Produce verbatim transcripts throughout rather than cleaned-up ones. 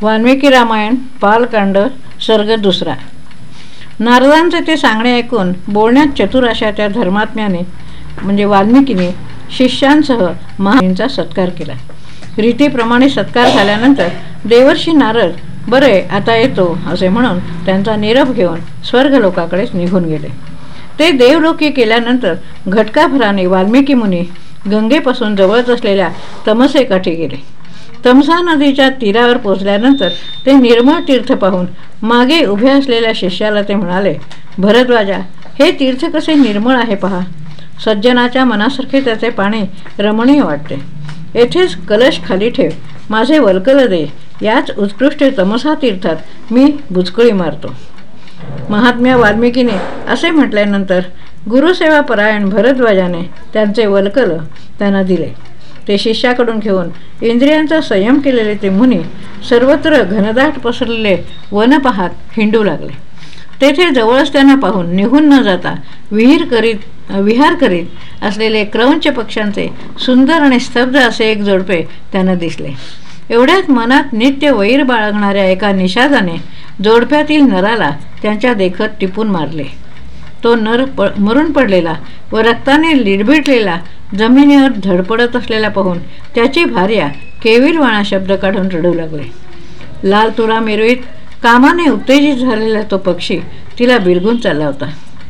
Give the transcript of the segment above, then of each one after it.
वाल्मिकी रामायण बालकांड सर्ग दुसरा. नारदांचे ते सांगणे ऐकून बोलण्यात चतुर अशा त्या धर्मात्म्याने म्हणजे वाल्मिकीने शिष्यांसह महामुनींचा सत्कार केला. रीतीप्रमाणे सत्कार झाल्यानंतर देवर्षी नारद बरे आता येतो असे म्हणून त्यांचा निरोप घेऊन स्वर्गलोकाकडे निघून गेले. ते देवलोकी केल्यानंतर घटकाभराने वाल्मिकी मुनी गंगेपासून जवळच असलेल्या तमसेकाठी गेले. तमसा नदीच्या तीरावर पोचल्यानंतर ते निर्मळ तीर्थ पाहून मागे उभ्या असलेल्या शिष्याला ते म्हणाले, भरद्वाजा, हे तीर्थ कसे निर्मळ आहे पहा. सज्जनाच्या मनासारखे त्याचे पाणी रमणीय वाटते. येथेच कलश खाली ठेव, माझे वल्कल दे. याच उत्कृष्ट तमसा तीर्थात मी बुचकळी मारतो. महात्म्या वाल्मिकीने असे म्हटल्यानंतर गुरुसेवापरायण भरद्वाजाने त्यांचे वल्कल त्यांना दिले. ते शिष्याकडून घेऊन इंद्रियांचा संयम केलेले ते मुनी सर्वत्र घनदाट पसरलेले वन पाहत हिंडू लागले. तेथे जवळच त्यांना पाहून निघून न जाता विहीर करीत विहार करीत असलेले क्रौंच पक्ष्यांचे सुंदर आणि स्तब्ध असे एक जोडपे त्यांना दिसले. एवढ्यात मनात नित्य वैर बाळगणाऱ्या एका निषादाने जोडप्यातील नराला त्यांच्या देखत टिपून मारले. तो नर प मरून पडलेला व रक्ताने लिडबिडलेला जमिनीवर धडपडत असलेला पाहून त्याची भार्या केविलवाणा शब्द काढून रडू लागले. लाल तुरा मिरवीत कामाने उत्तेजित झालेला तो पक्षी तिला बिलगून चालला होता.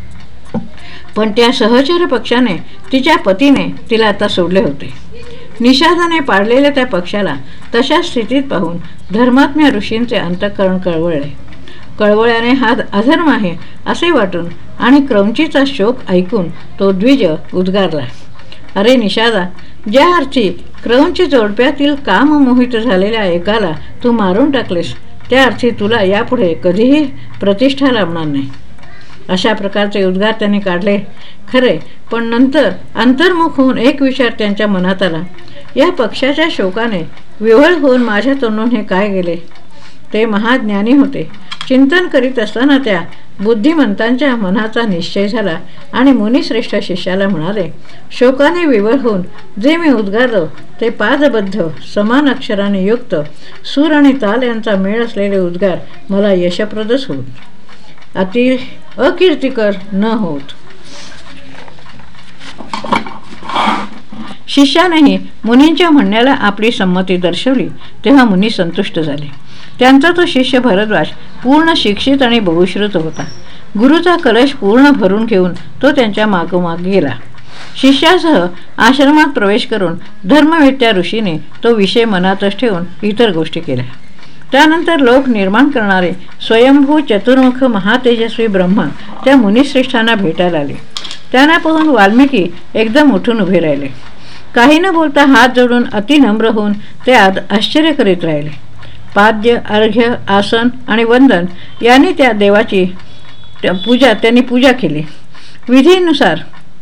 पण त्या सहचर पक्षाने तिच्या पतीने तिला आता सोडले होते. निषादाने पाडलेल्या त्या पक्षाला तशा स्थितीत पाहून धर्मात्म्या ऋषींचे अंतःकरण कळवळले. कळवळ्याने हा अधर्म आहे असे वाटून आणि क्रौंचीचा शोक ऐकून तो द्विज उद्गारला, अरे निषादा, ज्या अर्थी क्रौंच जोडप्यातील काममोहित झालेल्या एकाला तू मारून टाकलेस त्या अर्थी तुला यापुढे कधीही प्रतिष्ठा लाभणार नाही. अशा प्रकारचे उद्गार त्यांनी काढले खरे, पण नंतर अंतर्मुख होऊन एक विचार त्यांच्या मनात आला, या पक्षाच्या शोकाने विव्हळ होऊन माझ्या तोंडून हे काय गेले. ते महाज्ञानी होते. चिंतन करीत असताना त्या बुद्धिमंतांच्या मनाचा निश्चय झाला आणि मुनिश्रेष्ठ शिष्याला म्हणाले, शोकाने विवळ होऊन जे मी उद्गारलो ते पादबद्ध समान अक्षराने युक्त सूर आणि ताल यांचा मेळ असलेले उद्गार मला यशप्रदच होत, अति अकीर्तिकर न होत. शिष्यानेही मुनींच्या म्हणण्याला आपली संमती दर्शवली तेव्हा मुनी संतुष्ट झाले. त्यांचा तो शिष्य भरद्वाज पूर्ण शिक्षित आणि बहुश्रुत होता. गुरुचा कलश पूर्ण भरून घेऊन तो त्यांच्या मागोमाग गेला. शिष्यासह आश्रमात प्रवेश करून धर्मवेत्या ऋषीने तो विषय मनातच ठेवून इतर गोष्टी केल्या. त्यानंतर लोक निर्माण करणारे स्वयंभू चतुर्मुख महातेजस्वी ब्रह्मा त्या मुनिश्रेष्ठांना भेटायला आले. त्यांना पाहून वाल्मिकी एकदम उठून उभे राहिले. काही न बोलता हात जोडून अतिनम्र होऊन ते आश्चर्य करीत राहिले. पाद्य, अर्घ्य, आसन आणि वंदन यांनी त्या देवाची पूजा त्यांनी पूजा केली. विधीनुसार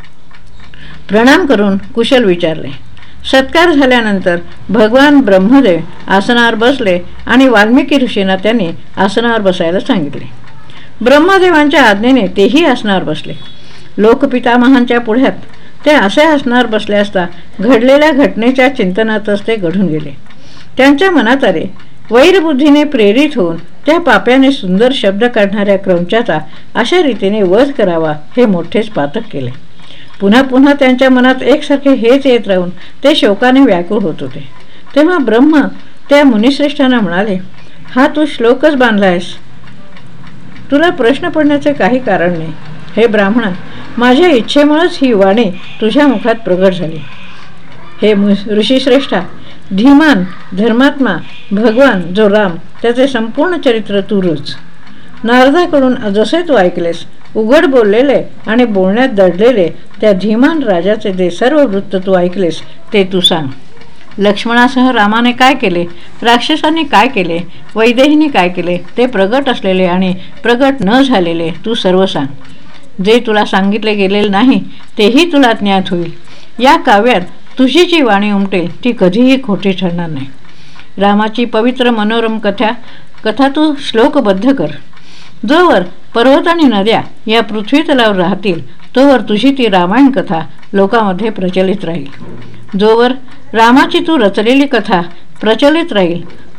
प्रणाम करून कुशल विचारले. सत्कार झाल्यानंतर भगवान ब्रह्मदेव आसनावर बसले आणि वाल्मिकी ऋषींना त्यांनी आसनावर बसायला सांगितले. ब्रह्मदेवांच्या आज्ञेने तेही आसनावर बसले. लोकपितामहांच्या पुढ्यात ते असे आसनावर बसले असता घडलेल्या घटनेच्या चिंतनातच ते घडून गेले. त्यांच्या मनात आले, वैरबुद्धीने प्रेरित होऊन त्या पाप्याने सुंदर शब्द काढणाऱ्या क्रौंचाचा अशा रीतीने वध करावा हे मोठेच पातक केले. पुन्हा पुन्हा त्यांच्या मनात एकसारखे हेच येत राहून ते शोकाने व्याकुळ होत होते. तेव्हा ब्रह्म त्या मुनिश्रेष्ठांना म्हणाले, हा तू श्लोकच बांधलायस, तुला प्रश्न पडण्याचे काही कारण नाही. हे ब्राह्मणा, माझ्या इच्छेमुळेच ही वाणी तुझ्या मुखात प्रगट झाली. हे ऋषीश्रेष्ठा, धीमान धर्मात्मा भगवान जो राम त्याचे संपूर्ण चरित्र तू रुच. नारदाकडून जसे तू ऐकलेस उघड बोललेले आणि बोलण्यात दडलेले त्या धीमान राजाचे जे सर्व वृत्त तू ऐकलेस ते तू सांग. लक्ष्मणासह रामाने काय केले, राक्षसांनी काय केले, वैदेहीने काय केले ते प्रगट असलेले आणि प्रगट न झालेले तू सर्व सांग. जे तुला सांगितले गेलेले नाही तेही तुला ज्ञात होईल. या काव्यात तुझी जी वाणी उमटेल ती कधीही खोटी ठरणार नाही. रामाची पवित्र मनोरम कथा कथा तू श्लोकबद्ध कर. जोवर पर्वत आणि नद्या या पृथ्वी तलावर राहतील तोवर तुझी ती रामायण कथा लोकांमध्ये प्रचलित राहील. जोवर रामाची तू रचलेली कथा प्रचलित राहील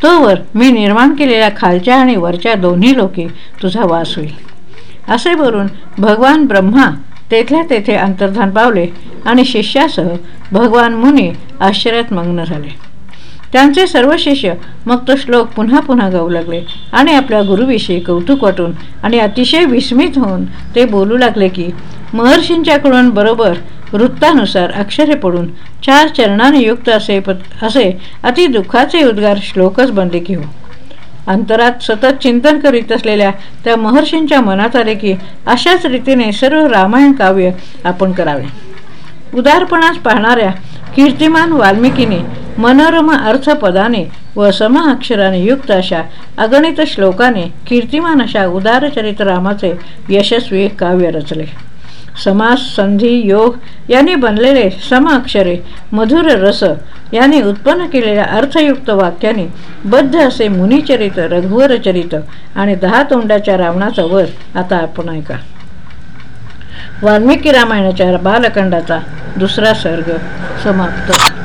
तोवर मी निर्माण केलेल्या खालच्या आणि वरच्या दोन्ही लोकी तुझा वास होईल. असे बोलून भगवान ब्रह्मा तेथल्या तेथे अंतर्धान पावले आणि शिष्यासह भगवान मुनी आश्चर्यात मग्न झाले. त्यांचे सर्व शिष्य मग तो श्लोक पुन्हा पुन्हा गाऊ लागले आणि आपल्या गुरुविषयी कौतुक वाटून आणि अतिशय विस्मित होऊन ते बोलू लागले की महर्षींच्याकडून बरोबर वृत्तानुसार अक्षरे पडून चार चरणाने युक्त असे असे अति दुःखाचे उद्गार श्लोकच बनले की हो. अंतरात सतत चिंतन करीत असलेल्या त्या महर्षींच्या मनात आले की अशाच रीतीने सर्व रामायण काव्य आपण करावे. उदारपणास पाहणाऱ्या कीर्तिमान वाल्मिकीने मनोरम अर्थपदाने व सम अक्षराने युक्त अशा अगणित श्लोकाने कीर्तिमान अशा उदारचरित रामाचे यशस्वी काव्य रचले. समास, संधी, योग यांनी बनलेले सम अक्षरे, मधुर रस यांनी उत्पन्न केलेल्या अर्थयुक्त वाक्याने बद्ध असे मुनिचरित, रघुवर चरित आणि दहा तोंडाच्या रावणाचा वध आता आपण ऐका. वाल्मिकी रामायणाच्या बालकांडाचा दुसरा सर्ग समाप्त.